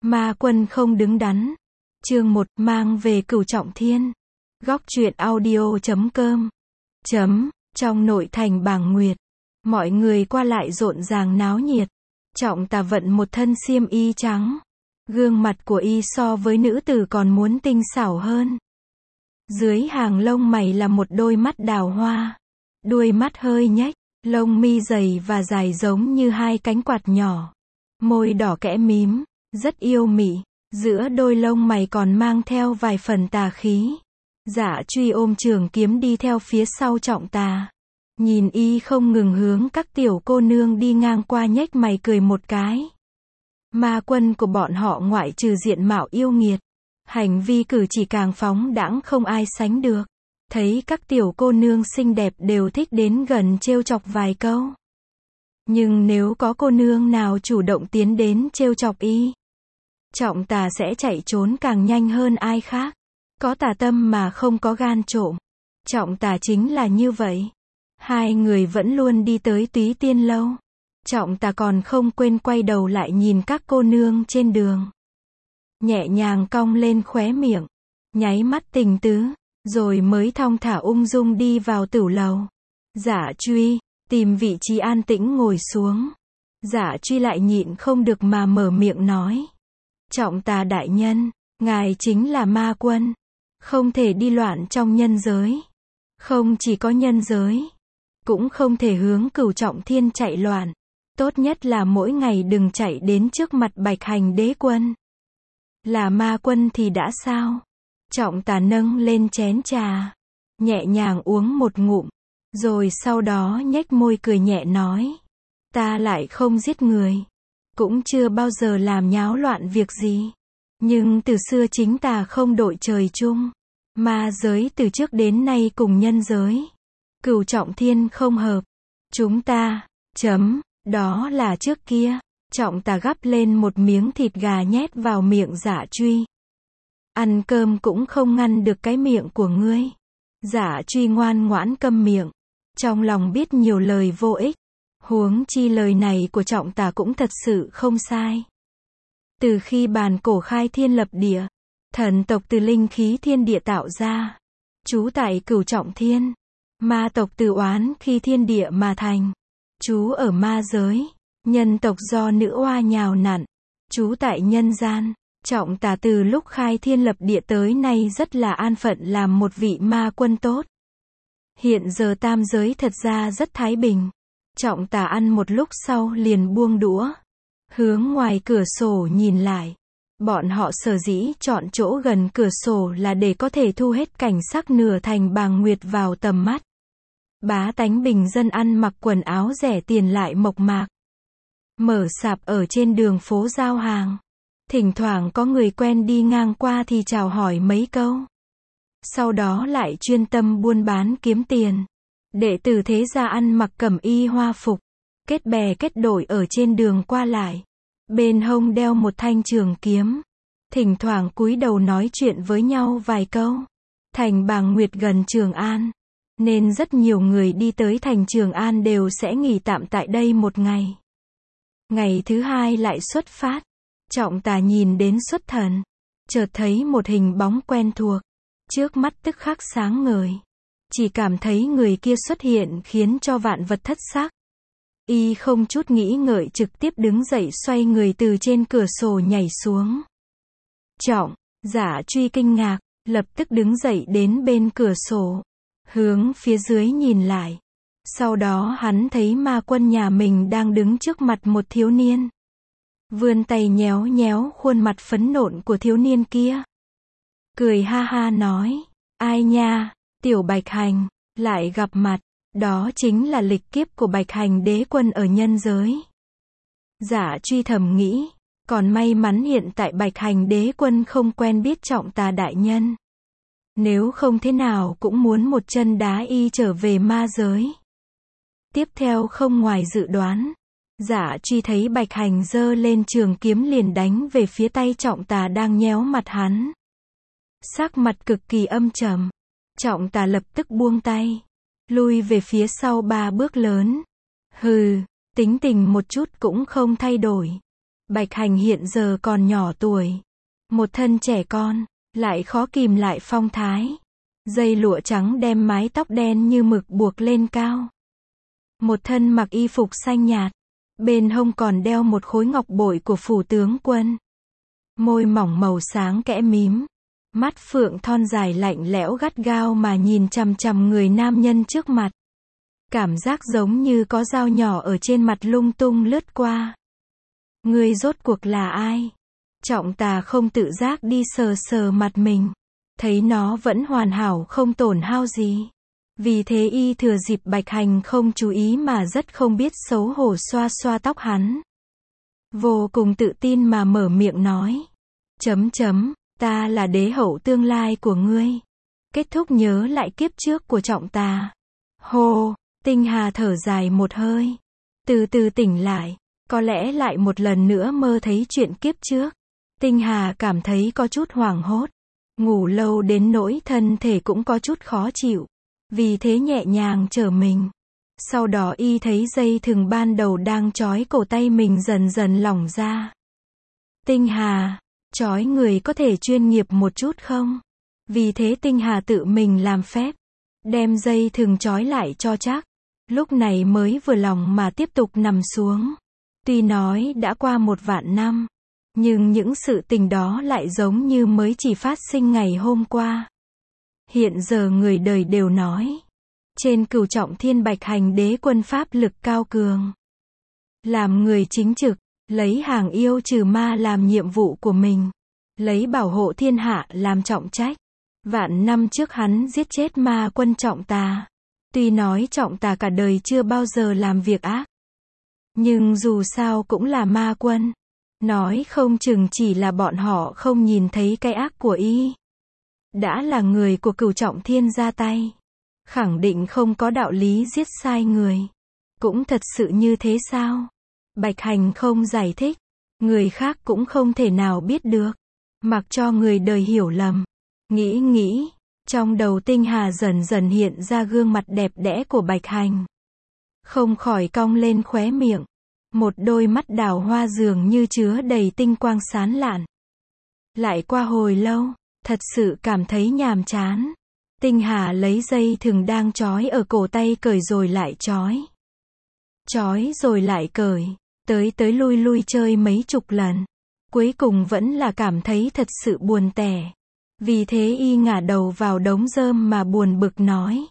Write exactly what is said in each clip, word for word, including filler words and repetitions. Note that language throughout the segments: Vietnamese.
Ma Quân không đứng đắn. Chương một, mang về Cửu Trọng Thiên. Góc truyện audio chấm com. Chấm, trong nội thành Bàng Nguyệt, mọi người qua lại rộn ràng náo nhiệt. Trọng Tà vận một thân xiêm y trắng. Gương mặt của y so với nữ tử còn muốn tinh xảo hơn. Dưới hàng lông mày là một đôi mắt đào hoa. Đuôi mắt hơi nhếch, lông mi dày và dài giống như hai cánh quạt nhỏ. Môi đỏ kẽ mím, rất yêu mị. Giữa đôi lông mày còn mang theo vài phần tà khí. Dạ Truy ôm trường kiếm đi theo phía sau Trọng Tà. Nhìn y không ngừng hướng các tiểu cô nương đi ngang qua nhếch mày cười một cái. Ma Quân của bọn họ ngoại trừ diện mạo yêu nghiệt, hành vi cử chỉ càng phóng đãng không ai sánh được. Thấy các tiểu cô nương xinh đẹp đều thích đến gần trêu chọc vài câu. Nhưng nếu có cô nương nào chủ động tiến đến trêu chọc y, Trọng Tà sẽ chạy trốn càng nhanh hơn ai khác. Có tà tâm mà không có gan trộm. Trọng Tà chính là như vậy. Hai người vẫn luôn đi tới Túy Tiên Lâu. Trọng Tà còn không quên quay đầu lại nhìn các cô nương trên đường. Nhẹ nhàng cong lên khóe miệng, nháy mắt tình tứ, rồi mới thong thả ung dung đi vào tửu lầu. Dạ Truy, tìm vị trí an tĩnh ngồi xuống. Dạ Truy lại nhịn không được mà mở miệng nói. Trọng Tà đại nhân, ngài chính là Ma Quân. Không thể đi loạn trong nhân giới. Không chỉ có nhân giới, cũng không thể hướng Cửu Trọng Thiên chạy loạn. Tốt nhất là mỗi ngày đừng chạy đến trước mặt Bạch Hành Đế Quân. Là Ma Quân thì đã sao? Trọng Tà nâng lên chén trà, nhẹ nhàng uống một ngụm, rồi sau đó nhếch môi cười nhẹ nói. Ta lại không giết người, cũng chưa bao giờ làm nháo loạn việc gì. Nhưng từ xưa chính ta không đội trời chung. Ma giới từ trước đến nay cùng nhân giới, Cửu Trọng Thiên không hợp. Chúng ta, chấm, đó là trước kia. Trọng Tà gắp lên một miếng thịt gà nhét vào miệng Dạ Truy. Ăn cơm cũng không ngăn được cái miệng của ngươi. Dạ Truy ngoan ngoãn câm miệng, trong lòng biết nhiều lời vô ích. Huống chi lời này của Trọng Tà cũng thật sự không sai. Từ khi bàn cổ khai thiên lập địa, thần tộc từ linh khí thiên địa tạo ra, trú tại Cửu Trọng Thiên. Ma tộc từ oán khi thiên địa mà thành, trú ở ma giới. Nhân tộc do nữ oa nhào nặn, trú tại nhân gian. Trọng Tà từ lúc khai thiên lập địa tới nay rất là an phận làm một vị ma quân tốt. Hiện giờ tam giới thật ra rất thái bình. Trọng Tà ăn một lúc sau liền buông đũa, hướng ngoài cửa sổ nhìn lại. Bọn họ sở dĩ chọn chỗ gần cửa sổ là để có thể thu hết cảnh sắc nửa thành Bàng Nguyệt vào tầm mắt. Bá tánh bình dân ăn mặc quần áo rẻ tiền lại mộc mạc, mở sạp ở trên đường phố giao hàng. Thỉnh thoảng có người quen đi ngang qua thì chào hỏi mấy câu. Sau đó lại chuyên tâm buôn bán kiếm tiền. Đệ tử thế gia ăn mặc cẩm y hoa phục, kết bè kết đội ở trên đường qua lại. Bên hông đeo một thanh trường kiếm. Thỉnh thoảng cúi đầu nói chuyện với nhau vài câu. Thành Bàng Nguyệt gần Trường An, nên rất nhiều người đi tới thành Trường An đều sẽ nghỉ tạm tại đây một ngày. Ngày thứ hai lại xuất phát. Trọng Tà nhìn đến xuất thần, chợt thấy một hình bóng quen thuộc. Trước mắt tức khắc sáng ngời. Chỉ cảm thấy người kia xuất hiện khiến cho vạn vật thất sắc. Y không chút nghĩ ngợi trực tiếp đứng dậy xoay người từ trên cửa sổ nhảy xuống. Trọng, Dạ Truy kinh ngạc, lập tức đứng dậy đến bên cửa sổ, hướng phía dưới nhìn lại. Sau đó hắn thấy Ma Quân nhà mình đang đứng trước mặt một thiếu niên. Vươn tay nhéo nhéo khuôn mặt phấn nộn của thiếu niên kia. Cười ha ha nói, ai nha, tiểu Bạch Hành, lại gặp mặt. Đó chính là lịch kiếp của Bạch Hành Đế Quân ở nhân giới. Dạ Truy thầm nghĩ, còn may mắn hiện tại Bạch Hành Đế Quân không quen biết Trọng Tà đại nhân. Nếu không thế nào cũng muốn một chân đá y trở về ma giới. Tiếp theo không ngoài dự đoán, Dạ Truy thấy Bạch Hành giơ lên trường kiếm liền đánh về phía tay Trọng Tà đang nhéo mặt hắn. Sắc mặt cực kỳ âm trầm. Trọng Tà lập tức buông tay, lui về phía sau ba bước lớn. Hừ, tính tình một chút cũng không thay đổi. Bạch Hành hiện giờ còn nhỏ tuổi. Một thân trẻ con, lại khó kìm lại phong thái. Dây lụa trắng đem mái tóc đen như mực buộc lên cao. Một thân mặc y phục xanh nhạt. Bên hông còn đeo một khối ngọc bội của phủ tướng quân. Môi mỏng màu sáng kẽ mím. Mắt phượng thon dài lạnh lẽo gắt gao mà nhìn chằm chằm người nam nhân trước mặt. Cảm giác giống như có dao nhỏ ở trên mặt lung tung lướt qua. Ngươi rốt cuộc là ai? Trọng Tà không tự giác đi sờ sờ mặt mình. Thấy nó vẫn hoàn hảo không tổn hao gì. Vì thế y thừa dịp Bạch Hành không chú ý mà rất không biết xấu hổ xoa xoa tóc hắn. Vô cùng tự tin mà mở miệng nói. Chấm chấm, ta là đế hậu tương lai của ngươi. Kết thúc nhớ lại kiếp trước của Trọng Tà. Hô, Tinh Hà thở dài một hơi. Từ từ tỉnh lại, có lẽ lại một lần nữa mơ thấy chuyện kiếp trước. Tinh Hà cảm thấy có chút hoảng hốt. Ngủ lâu đến nỗi thân thể cũng có chút khó chịu. Vì thế nhẹ nhàng trở mình. Sau đó y thấy dây thừng ban đầu đang trói cổ tay mình dần dần lỏng ra. Tinh Hà, trói người có thể chuyên nghiệp một chút không? Vì thế Tinh Hà tự mình làm phép. Đem dây thừng trói lại cho chắc. Lúc này mới vừa lòng mà tiếp tục nằm xuống. Tuy nói đã qua một vạn năm. Nhưng những sự tình đó lại giống như mới chỉ phát sinh ngày hôm qua. Hiện giờ người đời đều nói. Trên Cửu Trọng Thiên Bạch Hành đế quân pháp lực cao cường. Làm người chính trực, lấy hàng yêu trừ ma làm nhiệm vụ của mình. Lấy bảo hộ thiên hạ làm trọng trách. Vạn năm trước hắn giết chết ma quân Trọng Tà. Tuy nói Trọng Tà cả đời chưa bao giờ làm việc ác. Nhưng dù sao cũng là ma quân. Nói không chừng chỉ là bọn họ không nhìn thấy cái ác của y. Đã là người của Cửu Trọng Thiên ra tay. Khẳng định không có đạo lý giết sai người. Cũng thật sự như thế sao? Bạch Hành không giải thích. Người khác cũng không thể nào biết được. Mặc cho người đời hiểu lầm. Nghĩ nghĩ. Trong đầu Tinh Hà dần dần hiện ra gương mặt đẹp đẽ của Bạch Hành. Không khỏi cong lên khóe miệng. Một đôi mắt đào hoa dường như chứa đầy tinh quang sáng lạn. Lại qua hồi lâu, thật sự cảm thấy nhàm chán. Tinh Hà lấy dây thừng đang trói ở cổ tay cởi rồi lại trói. Trói rồi lại cởi, tới tới lui lui chơi mấy chục lần. Cuối cùng vẫn là cảm thấy thật sự buồn tẻ. Vì thế y ngả đầu vào đống rơm mà buồn bực nói.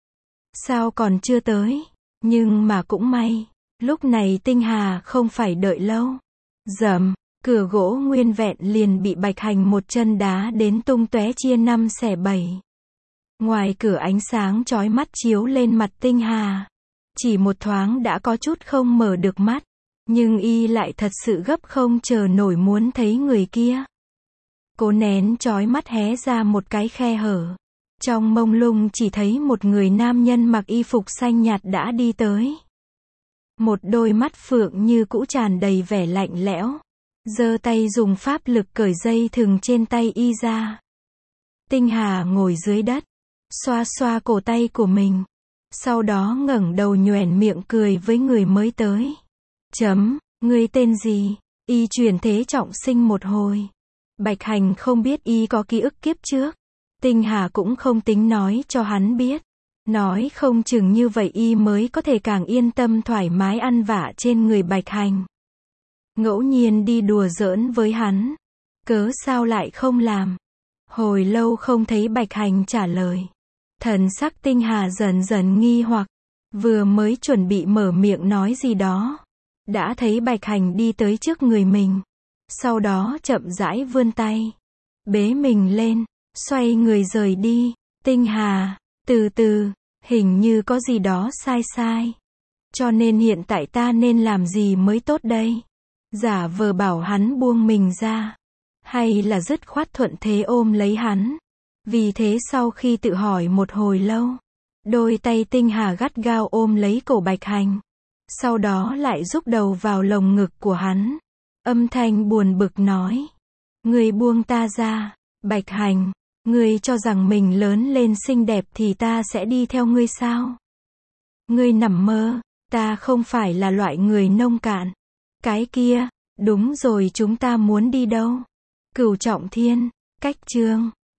Sao còn chưa tới? Nhưng mà cũng may. Lúc này Tinh Hà không phải đợi lâu. Dầm, cửa gỗ nguyên vẹn liền bị Bạch Hành một chân đá đến tung tóe chia năm xẻ bảy. Ngoài cửa ánh sáng chói mắt chiếu lên mặt Tinh Hà. Chỉ một thoáng đã có chút không mở được mắt. Nhưng y lại thật sự gấp không chờ nổi muốn thấy người kia. Cố nén chói mắt hé ra một cái khe hở. Trong mông lung chỉ thấy một người nam nhân mặc y phục xanh nhạt đã đi tới. Một đôi mắt phượng như cũ tràn đầy vẻ lạnh lẽo. Giơ tay dùng pháp lực cởi dây thừng trên tay y ra. Tinh Hà ngồi dưới đất. Xoa xoa cổ tay của mình. Sau đó ngẩng đầu nhoẻn miệng cười với người mới tới. Chấm, ngươi tên gì? Y chuyển thế trọng sinh một hồi. Bạch Hành không biết y có ký ức kiếp trước. Tinh Hà cũng không tính nói cho hắn biết. Nói không chừng như vậy y mới có thể càng yên tâm thoải mái ăn vạ trên người Bạch Hành. Ngẫu nhiên đi đùa giỡn với hắn. Cớ sao lại không làm? Hồi lâu không thấy Bạch Hành trả lời. Thần sắc Tinh Hà dần dần nghi hoặc. Vừa mới chuẩn bị mở miệng nói gì đó. Đã thấy Bạch Hành đi tới trước người mình. Sau đó chậm rãi vươn tay. Bế mình lên. Xoay người rời đi. Tinh Hà, từ từ, hình như có gì đó sai sai. Cho nên hiện tại ta nên làm gì mới tốt đây? Giả vờ bảo hắn buông mình ra. Hay là dứt khoát thuận thế ôm lấy hắn? Vì thế sau khi tự hỏi một hồi lâu. Đôi tay Tinh Hà gắt gao ôm lấy cổ Bạch Hành. Sau đó lại rúc đầu vào lồng ngực của hắn. Âm thanh buồn bực nói. Ngươi buông ta ra, Bạch Hành. Ngươi cho rằng mình lớn lên xinh đẹp thì ta sẽ đi theo ngươi sao? Ngươi nằm mơ, ta không phải là loại người nông cạn. Cái kia, Đúng rồi, chúng ta muốn đi đâu? Cửu Trọng Thiên. Cách chương